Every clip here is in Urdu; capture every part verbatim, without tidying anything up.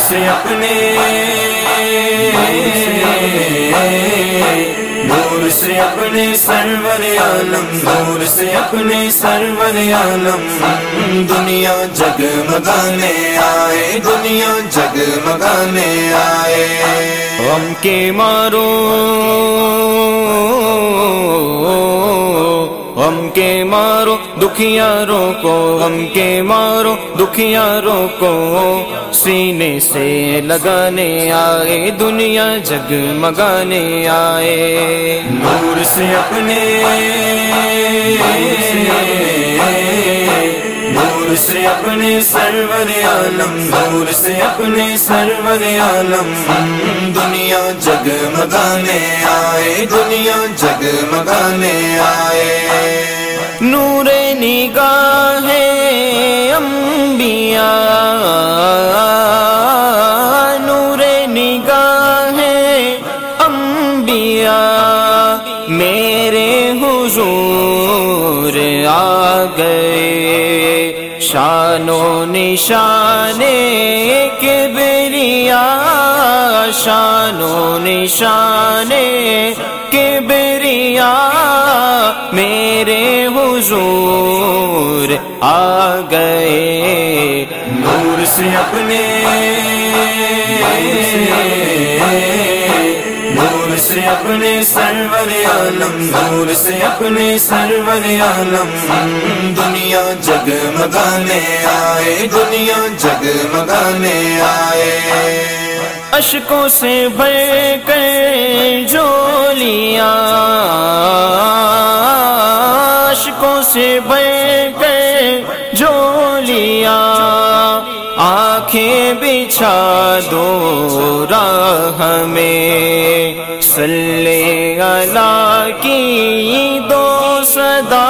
سے اپنے نور سے اپنے سرور عالم، نور سے اپنے سرور عالم، دنیا جگمگانے آئے، دنیا جگمگانے آئے۔ غم کے مارو غم کے مارو دکھیاروں کو، غم کے مارو دکھیاروں کو، سینے سے لگانے آئے، دنیا جگمگانے آئے۔ نور سے اپنے نور سے اپنے سرور عالم، نور سے اپنے سرور عالم، دنیا جگمگانے آئے، دنیا جگمگانے آئے۔ نور نگاہ انبیاء، نور نگاہ انبیاء، میرے حضور آ گئے، شان و نشان کبریا، شان و نشان کبریا، میرے حضور آ گئے۔ نور سے اپنے نور سے اپنے سرور عالم، نور سے اپنے سرور عالم، دنیا جگمگانے آئے، دنیا جگمگانے آئے۔ اشکوں سے بھر کر جھولیاں، اشکوں سے بھر کر جھولیاں، آنکھیں بچھا دو راہ میں، صلی اللہ کی دو صدا،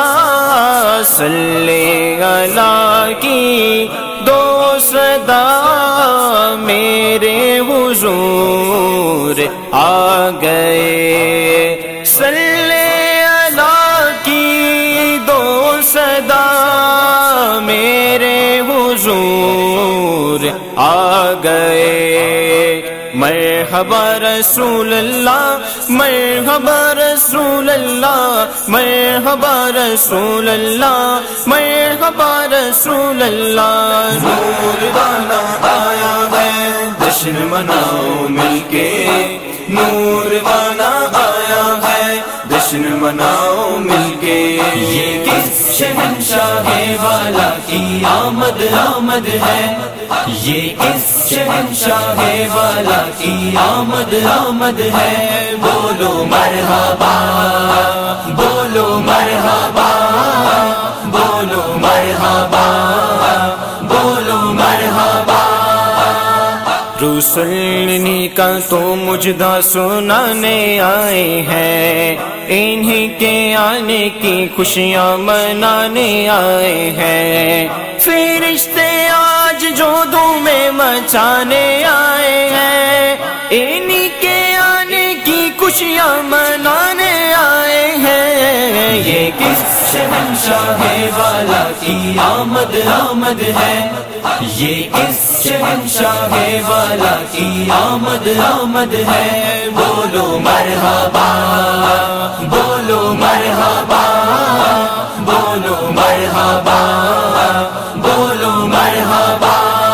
صلی اللہ کی دو صدا، میرے حضور آ گئے، صلی اللہ کی دو صدا، میرے حضور آ گئے۔ مرحبا رسول اللہ، مرحبا رسول اللہ، مرحبا رسول اللہ، مرحبا رسول اللہ۔ نور والا آیا ہے، جشن مناؤ مل کے، نور والا آیا ہے، جشن مناؤ مل کے۔ یہ کس شہنشاہ والا کی آمد آمد ہے، یہ کس شہنشاہ والا کی آمد آمد ہے، بولو مرحبا، بولو مرحبا، بولو مرحبا، بولو مرحبا۔ رسول کا تو مجدہ سنانے آئے ہیں، انہی کے آنے کی خوشیاں منانے آئے ہیں، فرشتے آج جو دھومیں مچانے آئے ہیں، انہی کے آنے کی خوشیاں منانے آئے ہیں۔ یہ کس شہنشاہ والا کی آمد آمد ہے، یہ کس شہنشاہ والا کی آمد آمد ہے، بولو مرحبا، بولو مرحبا، بولو مرحبا، بولو مرحبا۔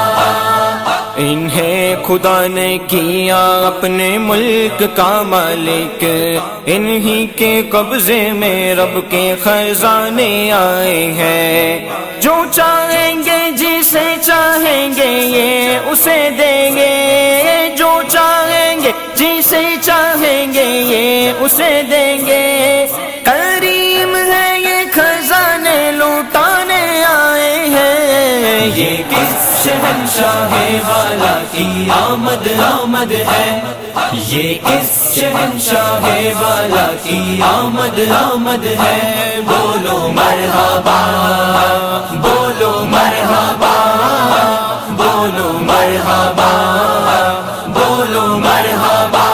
انہیں خدا نے کیا اپنے ملک کا مالک، انہی کے قبضے میں رب کے خزانے آئے ہیں، جو چاہیں گے جسے چاہیں گے یہ اسے دیں گے، جو چاہیں گے جسے چاہیں گے یہ اسے دیں گے، کریم ہے یہ خزانے لوٹانے آئے ہیں۔ یہ کس شہنشاہ والا کی آمد آمد ہے، یہ کس شہنشاہ والا کی آمد آمد ہے، بولو مرحبا، بولو مرحبا، بولو مرحبا، بولو مرحبا۔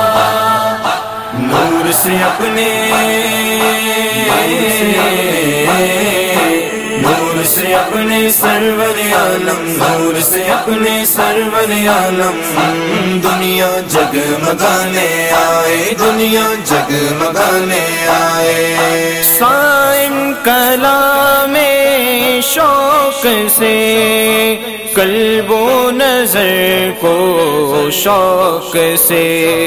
نور سے اپنے نور سے اپنے اپنے سرور عالم، نور سے اپنے سرور عالم، دنیا جگمگانے آئے، دنیا جگمگانے آئے۔ صائم کلام شوق سے قلب و نظر کو شوق سے،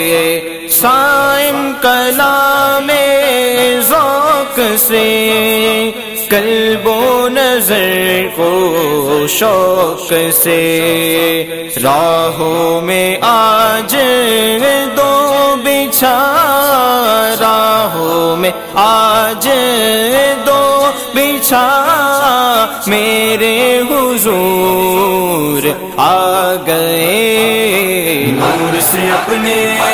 صائم کلام ذوق سے قلب و نظر کو شوق سے، راہوں میں آج دو بچھا، راہوں میں آج دو بچھا، میرے حضور آ گئے، نور سے اپنے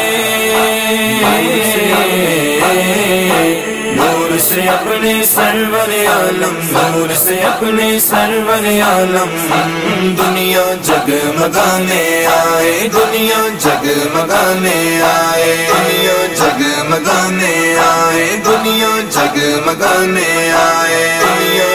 نور سے اپنے سرور عالم، نور سے اپنے سرور عالم، دنیا جگمگانے آئے، دنیا جگمگانے آئے، دنیا جگمگانے آئے، دنیا جگمگانے آئے، دنیا